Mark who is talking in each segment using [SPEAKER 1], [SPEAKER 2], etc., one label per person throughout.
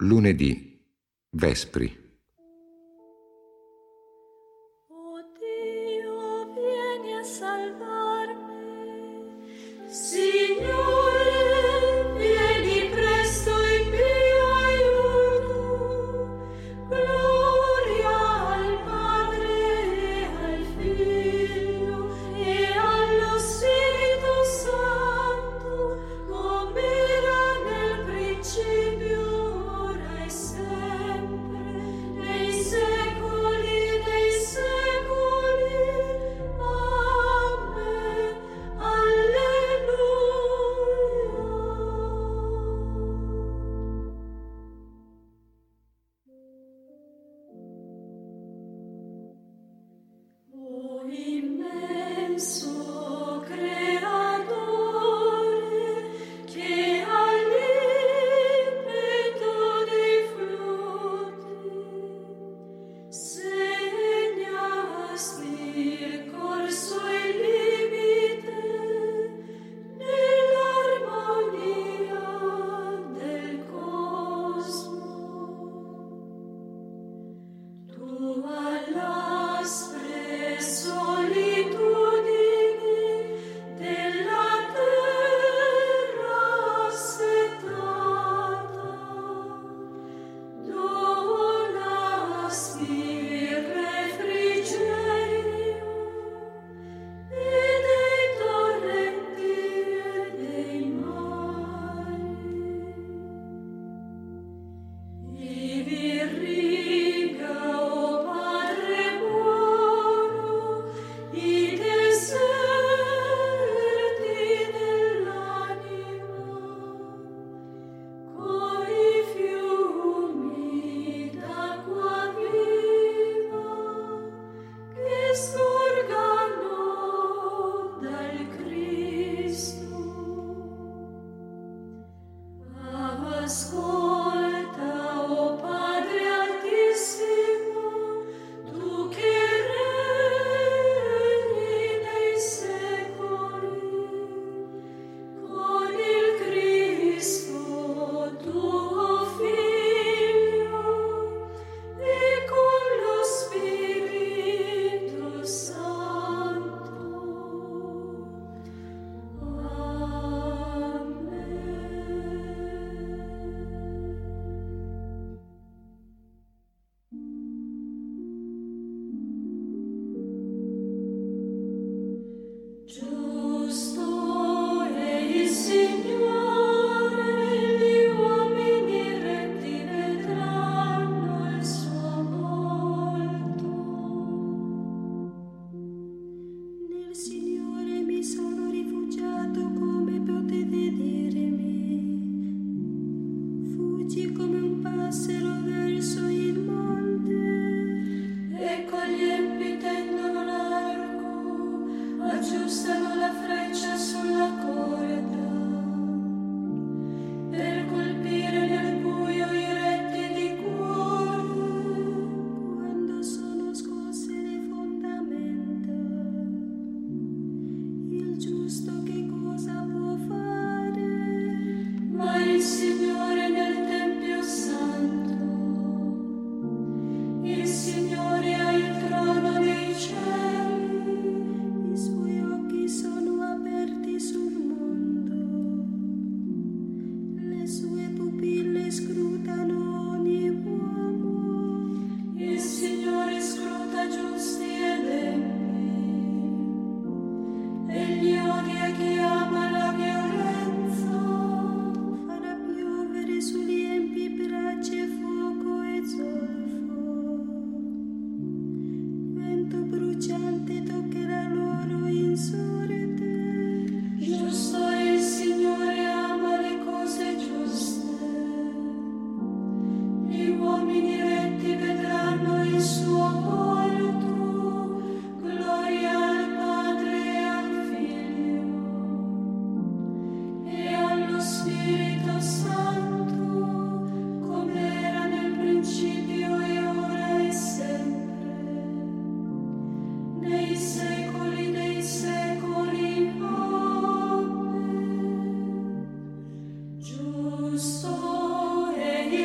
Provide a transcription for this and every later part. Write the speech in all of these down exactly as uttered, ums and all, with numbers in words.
[SPEAKER 1] Lunedì, Vespri.
[SPEAKER 2] O Dio, vieni a salvarmi. Signore, vieni presto in mio aiuto. Gloria al Padre e al Figlio e allo Spirito Santo, come era nel principio, ora e sempre,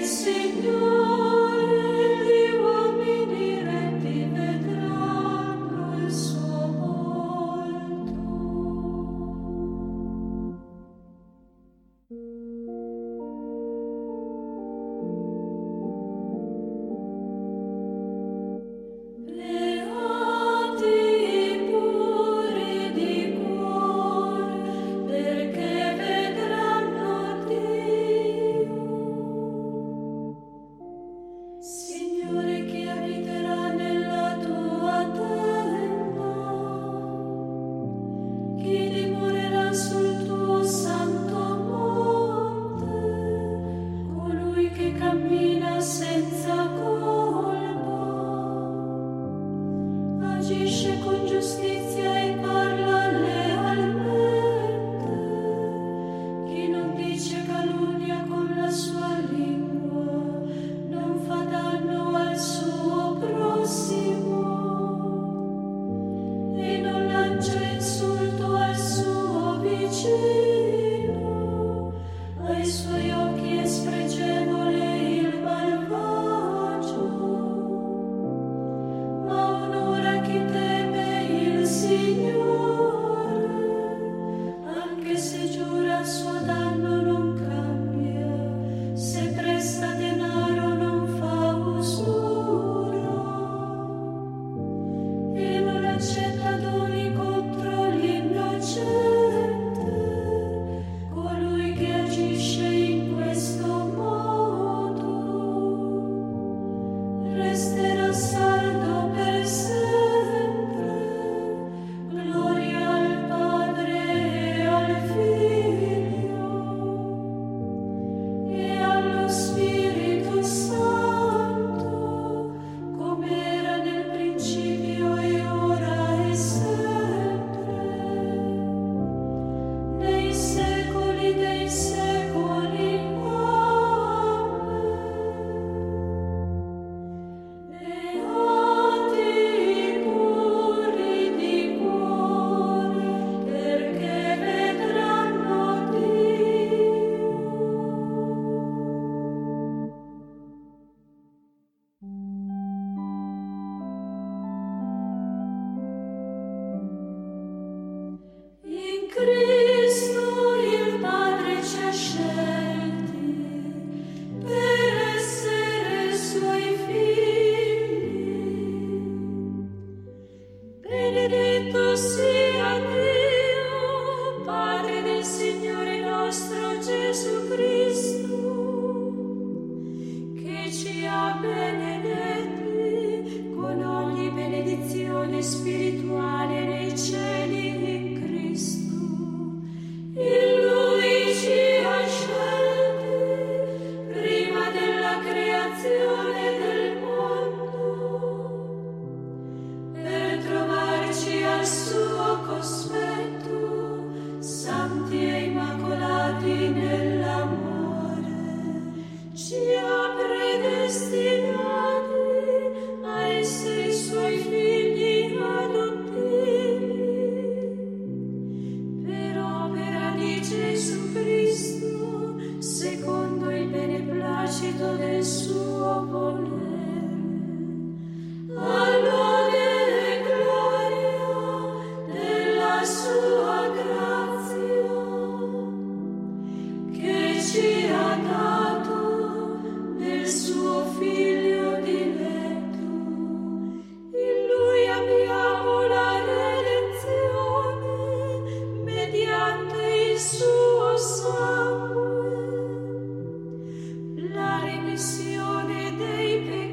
[SPEAKER 2] La remissione dei peccati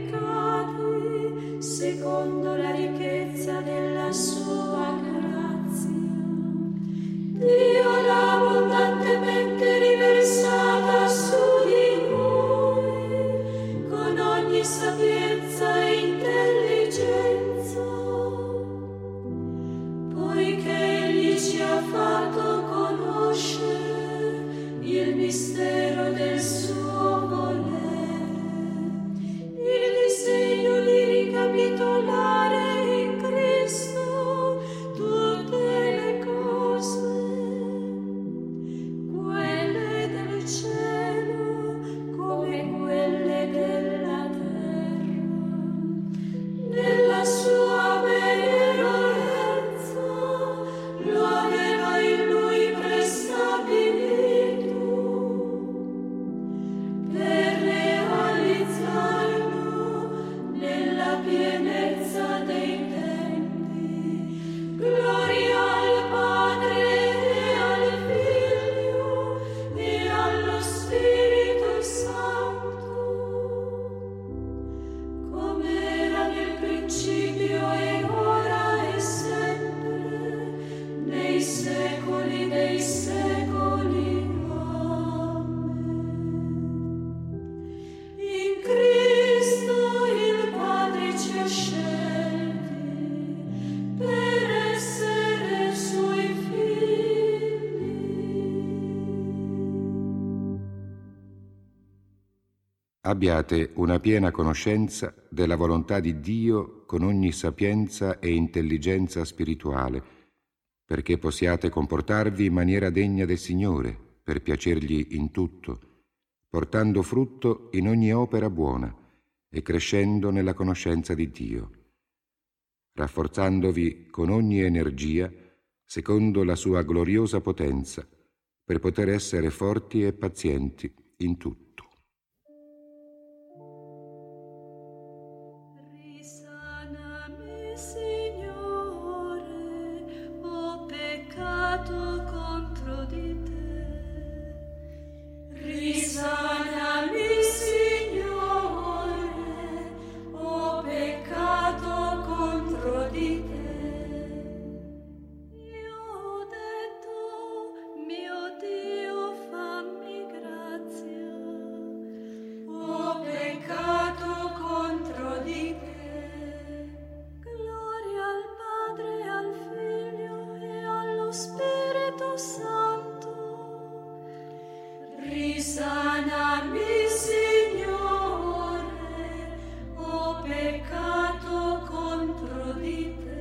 [SPEAKER 1] Abbiate una piena conoscenza della volontà di Dio con ogni sapienza e intelligenza spirituale, perché possiate comportarvi in maniera degna del Signore, per piacergli in tutto, portando frutto in ogni opera buona e crescendo nella conoscenza di Dio, rafforzandovi con ogni energia secondo la sua gloriosa potenza, per poter essere forti e pazienti in tutto.
[SPEAKER 2] Risanami, Signore, ho peccato contro di te. Risanami, Signore, ho peccato contro di te. Io ho detto, mio Dio, fammi grazia. Ho peccato contro di te. Gloria al Padre, al Figlio e allo Spirito Santo. Risanami, Signore, ho peccato contro di te.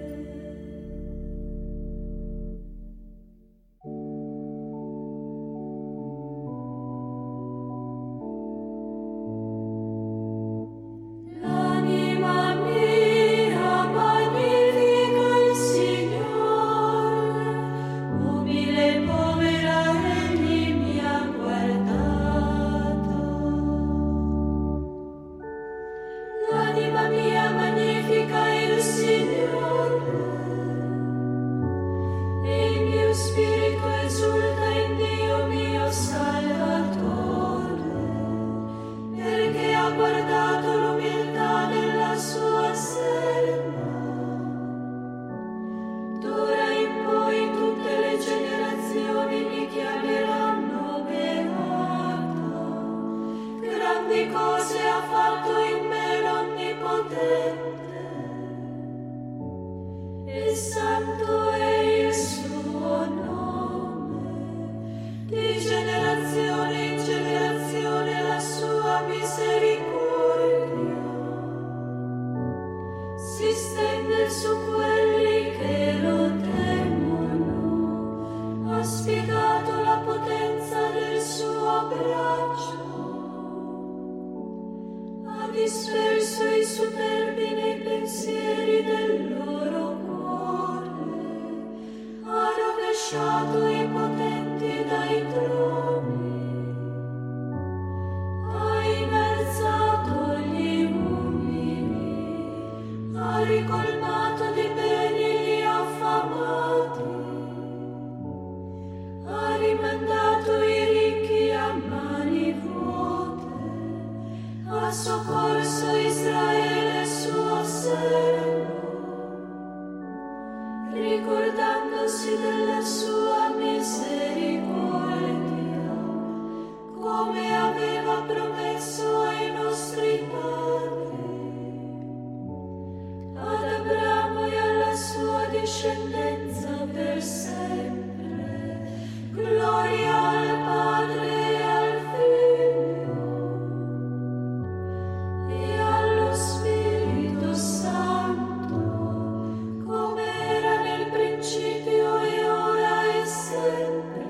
[SPEAKER 2] L'anima mia magnifica il Signore, umile e povera egli mi ha guardata. L'anima mia magnifica il Signore, e il mio spirito esulta in Dio mio Salvatore, perché ha guardato l'umiltà della sua serva. D'ora in poi tutte le generazioni mi chiameranno beata. Grandi cose ha fatto in me l'Onnipotente, e santo è il suo nome. Di generazione in generazione la sua misericordia si stende su quelli che lo temono. Ha spiegato la potenza del suo braccio, ha disperso i superbi nei pensieri del loro cuore, ha rovesciato i potenti dai troni, ha innalzato gli umili, ha ricolmato di beni gli affamati, ha rimandato i ricchi a mani vuote, ha soccorso Israele suo servo, ricordandosi della sua misericordia, come aveva promesso ai nostri padri, ad Abramo e alla sua discendenza per sempre. Gloria al Padre e al Figlio e allo Spirito Santo, come era nel principio e ora e sempre,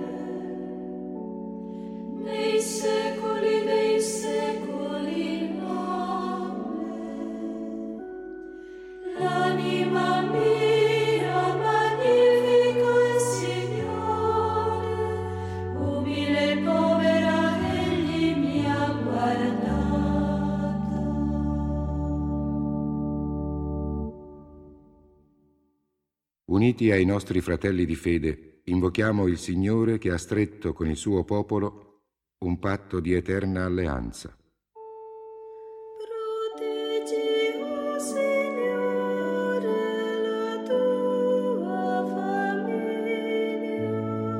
[SPEAKER 2] nei secoli dei secoli. Amen. L'anima mia magnifica il Signore, umile e povera egli mi ha guardata.
[SPEAKER 1] Uniti ai nostri fratelli di fede, invochiamo il Signore che ha stretto con il suo popolo un patto di eterna alleanza.
[SPEAKER 2] Proteggi, o Signore, la tua famiglia.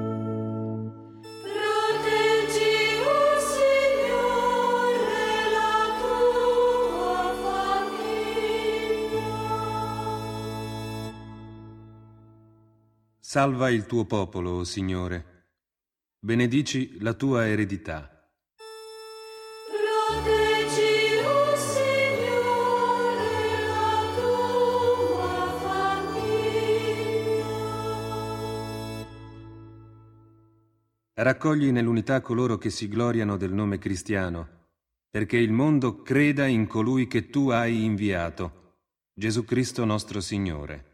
[SPEAKER 2] Proteggi, o Signore, la tua famiglia.
[SPEAKER 3] Salva il tuo popolo, o Signore. Benedici la tua eredità.
[SPEAKER 2] Proteggi,
[SPEAKER 3] raccogli nell'unità coloro che si gloriano del nome cristiano, perché il mondo creda in colui che tu hai inviato, Gesù Cristo nostro Signore.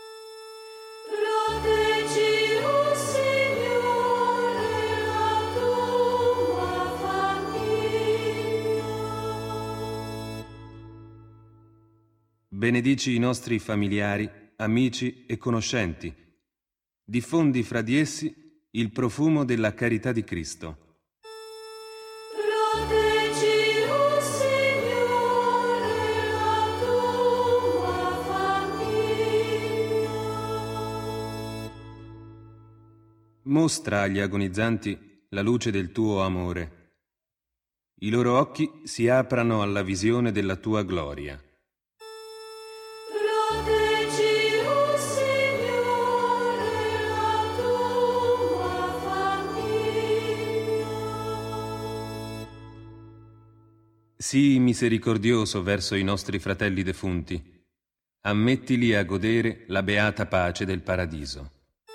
[SPEAKER 2] Proteggi, o Signore, la tua famiglia.
[SPEAKER 3] Benedici i nostri familiari, amici e conoscenti. Diffondi fra di essi il profumo della carità di Cristo.
[SPEAKER 2] Proteggi, o Signore, la tua famiglia.
[SPEAKER 3] Mostra agli agonizzanti la luce del tuo amore. I loro occhi si aprano alla visione della tua gloria.
[SPEAKER 2] Proteggi, o Signore, la tua famiglia.
[SPEAKER 3] Sii misericordioso verso i nostri fratelli defunti. Ammettili a godere la beata pace del paradiso.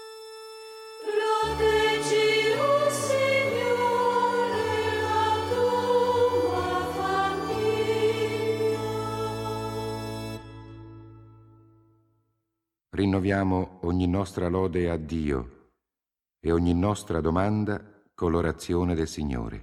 [SPEAKER 2] Proteggi, o Signore, la tua famiglia.
[SPEAKER 1] Rinnoviamo ogni nostra lode a Dio e ogni nostra domanda con l'orazione del Signore.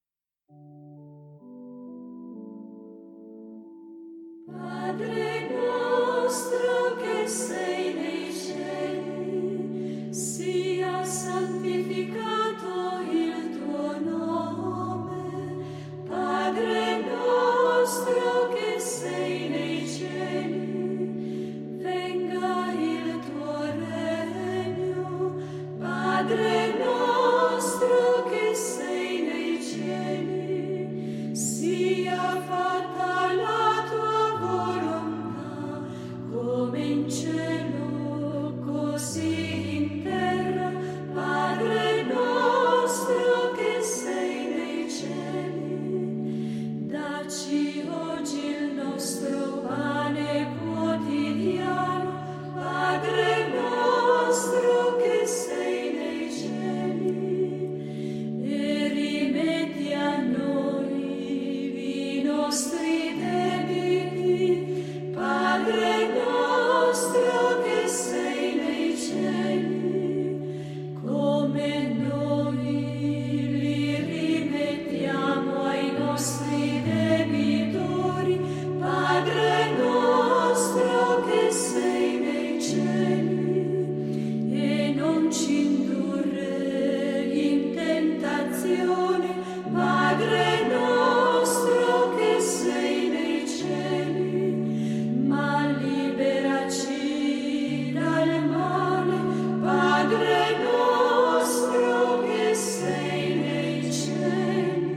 [SPEAKER 2] Padre nostro che sei nei cieli, sia santificato il tuo nome. Padre nostro che sei nei cieli, venga il tuo regno. Padre nostro che sei nei cieli, sia fatta la tua volontà, come in cielo, così in terra. Padre nostro che sei nei cieli, dacci oggi il nostro pane quotidiano. Padre nostro che sei nei cieli, e rimetti a noi i nostri debiti. Padre nostro che sei nei cieli, come noi li rimettiamo ai nostri debitori. Padre nostro che sei nei cieli, e non ci indurre in tentazione. Padre nostro che sei nei cieli, ma liberaci dal male. Padre nostro che sei nei cieli.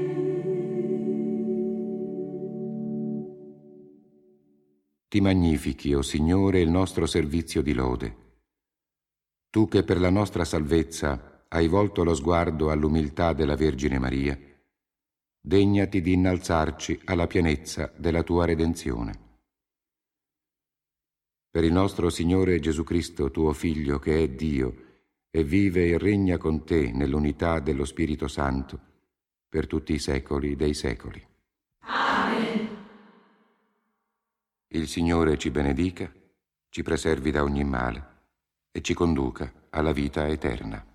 [SPEAKER 1] Ti magnifichi, o Signore, il nostro servizio di lode. Tu che per la nostra salvezza hai volto lo sguardo all'umiltà della Vergine Maria, degnati di innalzarci alla pienezza della tua redenzione. Per il nostro Signore Gesù Cristo, tuo Figlio, che è Dio, e vive e regna con te nell'unità dello Spirito Santo, per tutti i secoli dei secoli.
[SPEAKER 2] Amen.
[SPEAKER 1] Il Signore ci benedica, ci preservi da ogni male e ci conduca alla vita eterna.